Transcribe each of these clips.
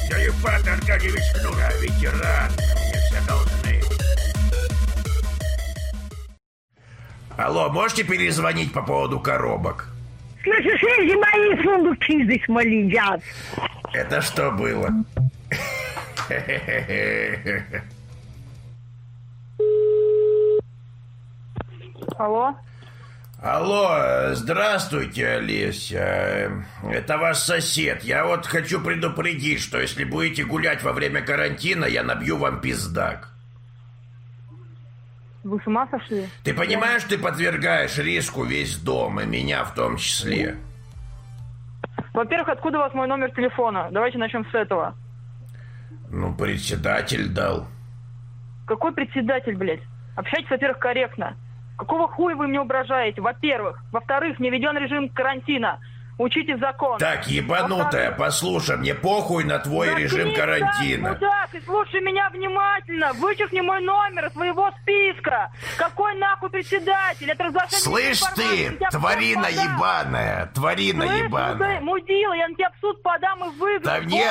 Да Ипат Аркадьевич Шнура, ветеран. Мне все должны. Алло, можете перезвонить по поводу коробок? Слышишь, эти мои сундуки здесь молодят. Это что было? Алло? Алло, здравствуйте, Олеся. Это ваш сосед. Я вот хочу предупредить, что если будете гулять во время карантина, я набью вам пиздак. Вы с ума сошли? Ты понимаешь, ты подвергаешь риску весь дом, и меня в том числе? Во-первых, откуда у вас мой номер телефона? Давайте начнем с этого. Ну, председатель дал. Какой председатель, блядь? Общайтесь, во-первых, корректно. Какого хуя вы мне угрожаете? Во-первых. Во-вторых, не введен режим карантина. Учите закон. Так, ебанутая, послушай, мне похуй на твой режим карантина. Мудак, и слушай меня внимательно. Вычеркни мой номер из своего списка. Какой нахуй председатель? Это разглашение. Слышь ты, тварина ебаная, тварина ебаная. Мудила, я на тебя в суд подам и выиграю. Да мне,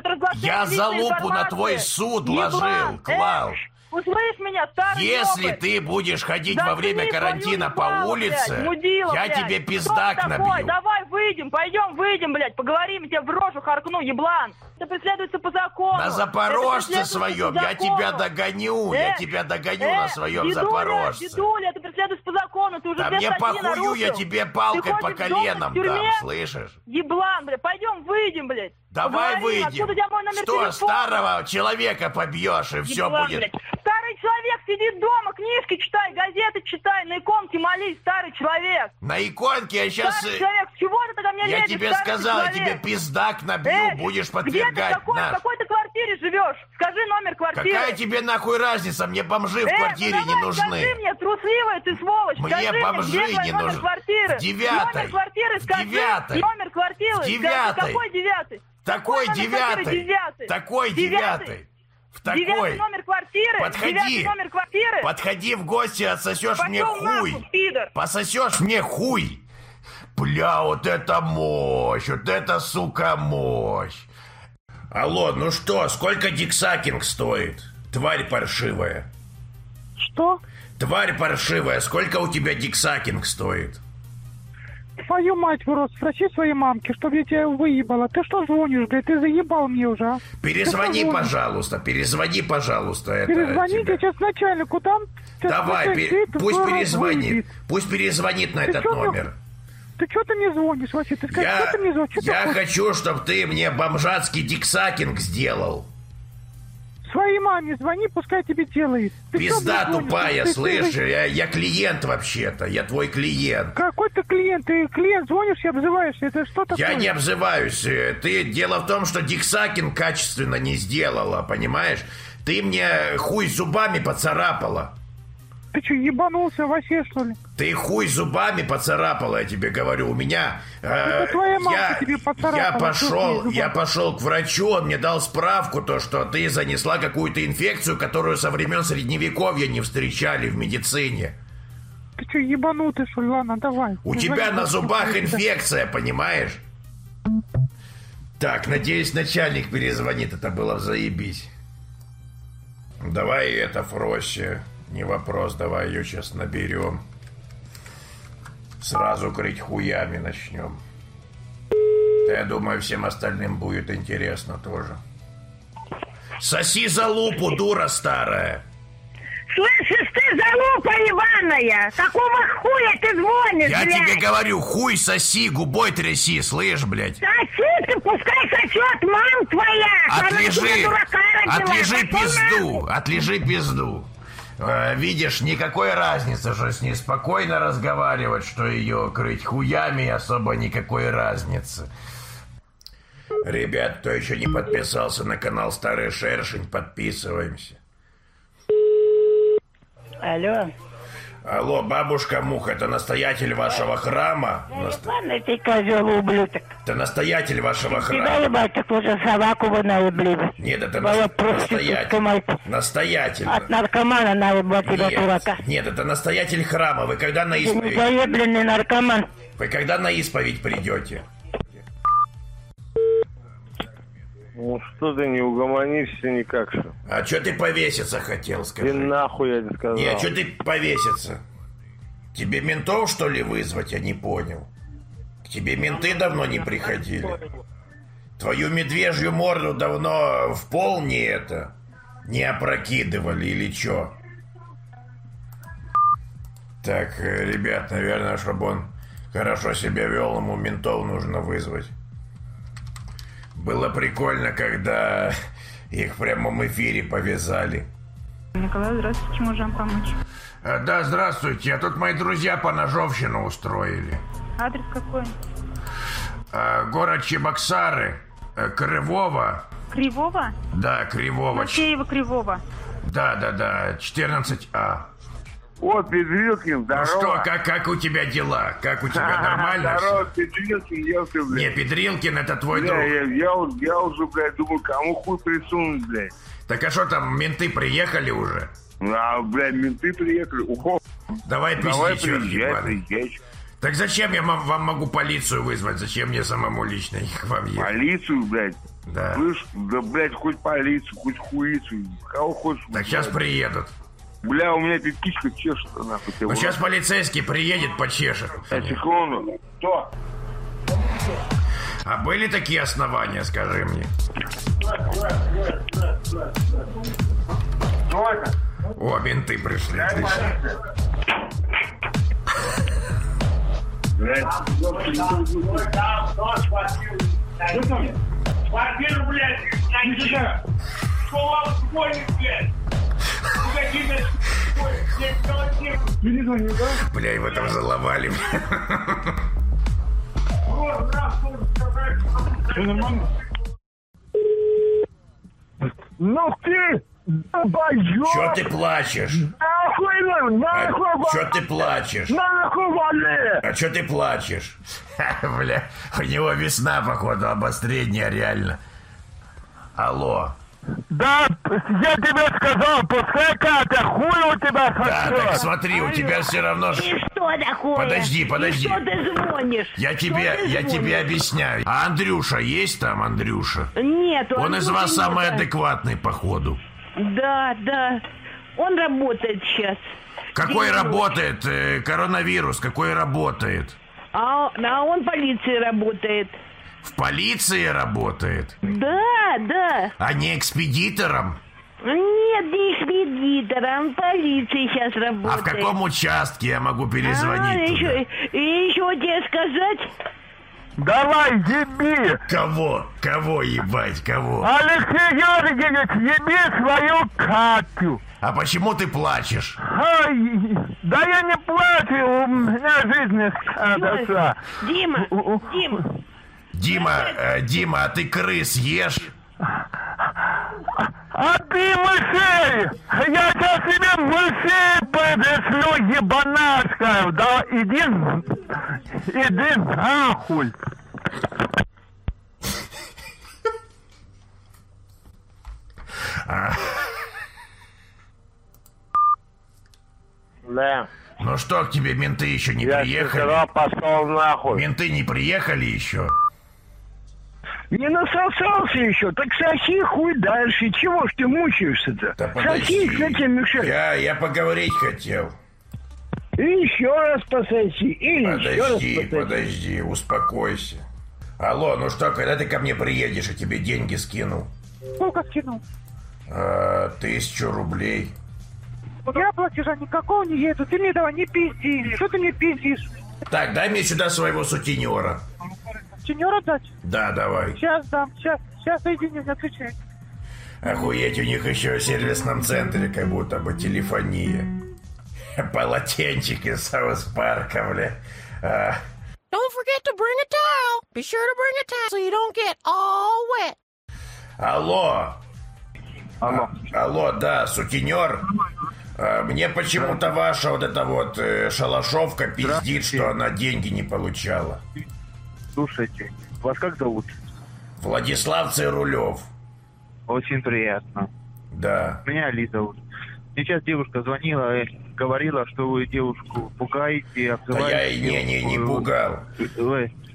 я залупу на твой суд ложил, клал. Услышь меня, старый Если ёбарь. ты будешь ходить во время карантина по улице, мудила, я блядь. тебе пиздак набью. Давай выйдем, пойдем, блядь, поговорим, я тебе в рожу харкну, еблан. Это преследуется по закону. На Запорожце своем я тебя догоню, на своем Запорожце. Дедуля, это преследуется по закону, ты уже да мне похую, я тебе палкой по коленам дам, слышишь? Еблан, блядь, пойдем выйдем, блядь. Давай выйдем. Что, старого человека побьешь, и все будет... Блядь. Старый человек сидит дома, книжки читай, газеты читай, на иконке молись, старый человек. На иконке я сейчас... Старый человек, с чего ты тогда мне лезешь, я тебе сказал, я тебе пиздак набью, будешь подвергать нас. В какой ты квартире живешь? Скажи номер квартиры. Какая тебе нахуй разница? Мне бомжи в квартире не нужны. Скажи мне, трусливая ты сволочь. Мне бомжи не нужны. В девятой. Номер квартиры скажи. В девятой. Номер квартиры. В девятой. Какой девятый? Такой девятый. Такой девятый. В такой. Девятый номер квартиры. Подходи. Номер квартиры. Подходи в гости, отсосешь мне хуй. Нахуй, пидор. Пососешь мне хуй. Бля, вот это мощь. Вот это, сука, мощь. Алло, ну что, сколько диксакинг стоит? Тварь паршивая. Что? Тварь паршивая, сколько у тебя диксакинг стоит? Твою мать, в рот, спроси своей мамке, чтобы я тебя выебала. Ты что звонишь, блядь, ты заебал мне уже, а? Перезвони, пожалуйста. Перезвоните сейчас начальнику, там... Давай, пусть перезвонит. Пусть перезвонит на этот номер. Ты что ты мне звонишь вообще? Ты скажи, что ты мне звонишь? Я хочу, чтобы ты мне бомжатский диксакинг сделал. Своей маме звони, пускай тебе делает. Пизда тупая, слышишь? Я клиент вообще-то, я твой клиент. Какой ты клиент? Ты клиент звонишь и обзываешься. Это что такое? Я не обзываюсь. Дело в том, что диксакинг качественно не сделала, понимаешь? Ты мне хуй зубами поцарапала. Ты что, ебанулся вообще, что ли? Ты хуй зубами поцарапала, я тебе говорю. У меня... Это твоя мамка тебе поцарапала. Я пошел к врачу, он мне дал справку, то, что ты занесла какую-то инфекцию, которую со времен Средневековья не встречали в медицине. Ты что, ебанутый, что ли? Ладно, давай. У тебя на зубах инфекция, понимаешь? Так, надеюсь, начальник перезвонит, это было заебись. Давай это Фросе. Не вопрос, давай ее сейчас наберем. Сразу крыть хуями начнем. Я думаю, всем остальным будет интересно тоже. Соси залупу, дура старая. Слышишь ты, залупа ебаная? Какого хуя ты звонишь, Я блядь? тебе говорю, хуй соси, губой тряси, слышь, блядь? Соси ты, пускай сосет мам твоя. Отлежи пизду. Видишь, никакой разницы, что с ней спокойно разговаривать, что ее крыть хуями, особо никакой разницы. Ребят, кто еще не подписался на канал Старый Шершень, подписываемся. Алло. Алло, бабушка Муха, это настоятель вашего храма? Ебаный ты козел, ублюдок. Это настоятель вашего храма? Тебя ебать, так уже собаку вы наебли. Нет, это настоятель. Настоятель. От наркомана наебал тебя, дурака. Нет, это настоятель храма. Вы когда на исповедь? Ты заебленный наркоман. Вы когда на исповедь придете? Ну что ты не угомонишься никак что? А чё ты повеситься хотел, скажи? Ты нахуй, я тебе сказал. Не, чё ты повеситься? Тебе ментов, что ли, вызвать? Я не понял. К тебе менты давно не приходили. Твою медвежью морду давно в пол не опрокидывали или чё? Так, ребят, наверное, чтобы он хорошо себя вел, ему ментов нужно вызвать. Было прикольно, когда их в прямом эфире повязали. Николай, здравствуйте, чем можем помочь? Да, здравствуйте. А тут мои друзья поножовщину устроили. Адрес какой? Город Чебоксары, Кривого. Кривого? Да, Кривого. Макеева Кривого. Да, 14А. О, Петрилкин, здорово. Ну что, как у тебя дела? Как у тебя, нормально? Здорово, Петрилкин, ёпта, блядь. Не, Петрилкин, это твой Бля, друг. я уже, блядь, думаю, кому хуй присунуть, блядь. Так а что там, менты приехали уже? А, блядь, менты приехали. Ухо. Давай Давай пизди, черт ебаный. приезжай. Так зачем я вам могу полицию вызвать? Зачем мне самому лично к вам ехать? Полицию, блядь. Да. Слышь, да, блядь, хоть полицию, хоть хуицу. Кого хочешь. Так сейчас приедут. Бля, у меня пипичка чешется, нахуй. Ну сейчас полицейский приедет, почешет. Секунду. Что? А были такие основания, скажи мне? Что это? О, менты пришли, отлично. Квартиру, блядь, что вам звонит, блядь? Бля, его там заломали. Все нормально? Ну ты, долбоёб! Чё ты плачешь? Нахуй, нахуй, Чё ты плачешь? нахуй вали! А чё ты плачешь? Бля, у него весна, походу, обострение реально. Алло. Да, я тебе сказал, пускай Катя, хуй у тебя Да, сосёт. так смотри, у тебя все равно... И что такое? Подожди. И что ты звонишь? Я Что ты тебе звонишь? объясняю. А Андрюша есть там, Андрюша? Нет, Он из Андрюши вас самый нет. адекватный, походу. Да. Он работает сейчас. Какой День работает? Коронавирус, какой работает? А он в полиции работает. В полиции работает? Да. А не экспедитором? Нет, не экспедитор, он в полиции сейчас А работает. в каком участке я могу перезвонить туда? еще тебе сказать? Давай, еби! Кого? Кого ебать? Кого? Алексей Георгиевич, еби свою Катю! А почему ты плачешь? Ай, да я не плачу, у меня жизнь хороша. Дима, а ты крыс ешь? А ты мышей! Я сейчас тебе мышей подошлю, ебанашка! Да иди нахуй! Да. Ну что, к тебе менты еще не Я приехали? вчера пошел нахуй. Менты не приехали еще? Не насосался еще, так соси хуй дальше. Чего ж ты мучаешься-то? Да Соси, подожди. что тебе мешает? Я поговорить хотел. И еще раз пососи, и еще раз пососи. Подожди, успокойся. Алло, ну что, когда ты ко мне приедешь, я тебе деньги скину? Сколько скинул? 1000 рублей. Я платежа никакого не еду. Ты мне давай не пизди. Что ты мне пиздишь? Так, дай мне сюда своего сутенера. Сеньора дать? Да, давай. Сейчас дам, сейчас соединю, не отвечай. Охуеть, у них еще в сервисном центре как будто бы телефония. Полотенчик из Саус Парка, бля. Don't forget to bring a towel. Be sure to bring a towel so you don't get all wet. Алло. Алло, да, сутенер. Мне почему-то ваша вот эта вот шалашовка пиздит, что она деньги не получала. Слушайте, вас как зовут? Владислав Цирулев. Очень приятно. Да. Меня Али зовут. Мне сейчас девушка звонила и говорила, что вы девушку пугаете, Да обзываете. я не пугал.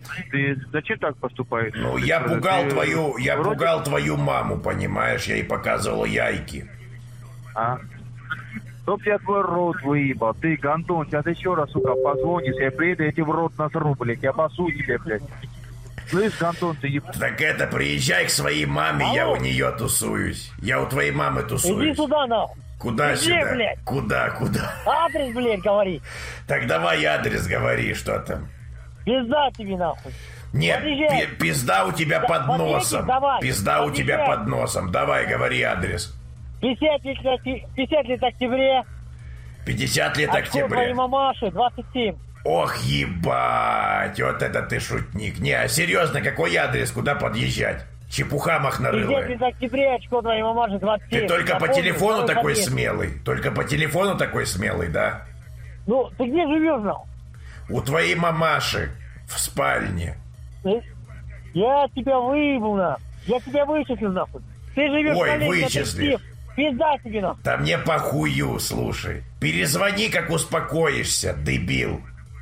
Ты зачем так поступаешь? Ну, я пугал твою маму, понимаешь? Я ей показывал яйки. А? Чтоб я твой рот выебал. Ты, Гандон, сейчас еще раз, сука, позвонишь. Я приеду, я тебе в рот насру, блядь. Я басу тебе, блядь. Слышь, Гандон, ты ебал. Так это, приезжай к своей маме, я у нее тусуюсь. Я у твоей мамы тусуюсь. Иди сюда, нахуй. Куда Иди, сюда? блядь. Куда? Адрес, блядь, говори. Так давай адрес говори, что там. Пизда тебе, нахуй. Нет, Подъезжай. пизда у тебя под Подъедешь, носом. давай. Пизда у тебя Подъезжай. под носом. Давай, говори адрес. 50 лет октября. 50 лет От твоей октября. мамаши, 27. Ох, ебать, вот это ты шутник. Не, а серьезно, какой адрес, куда подъезжать? Чепуха 50 махнарылая. лет октября, очко твоей мамаши, 27. Ты только по Запомни, телефону второй такой подъезд. смелый. Только по телефону такой смелый, да? Ну, ты где живешь, нахуй? У твоей мамаши в спальне. Я тебя выебу, нахуй. Я тебя вычислю, нахуй. Ты живешь Ой, на Ленина, вычислишь. 37. Пизда тебе, нахуй. Да мне похую, слушай. Перезвони, как успокоишься, дебил.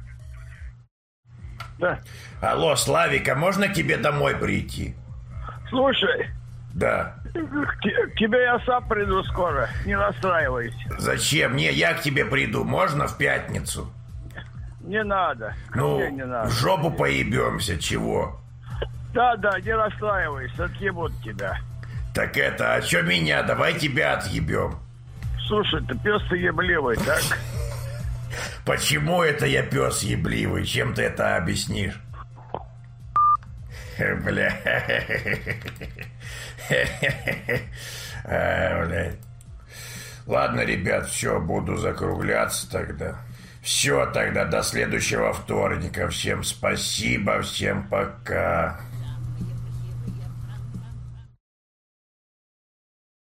Да. Алло, Славика, можно к тебе домой прийти? Слушай, Да. к тебе я сам приду скоро. Не расстраивайся. Зачем? Не, я к тебе приду. Можно в пятницу? Не надо. Ну, Мне не надо. в жопу поебемся, чего? Да, не расстраивайся. Отъебут тебя. Так это, а чё меня? Давай тебя отъебем. Слушай, ты пес ты ебливый, так? Почему это я пес ебливый? Чем ты это объяснишь? Бля. Блядь. Ладно, ребят, все, буду закругляться тогда. Все, тогда до следующего вторника. Всем спасибо, всем пока.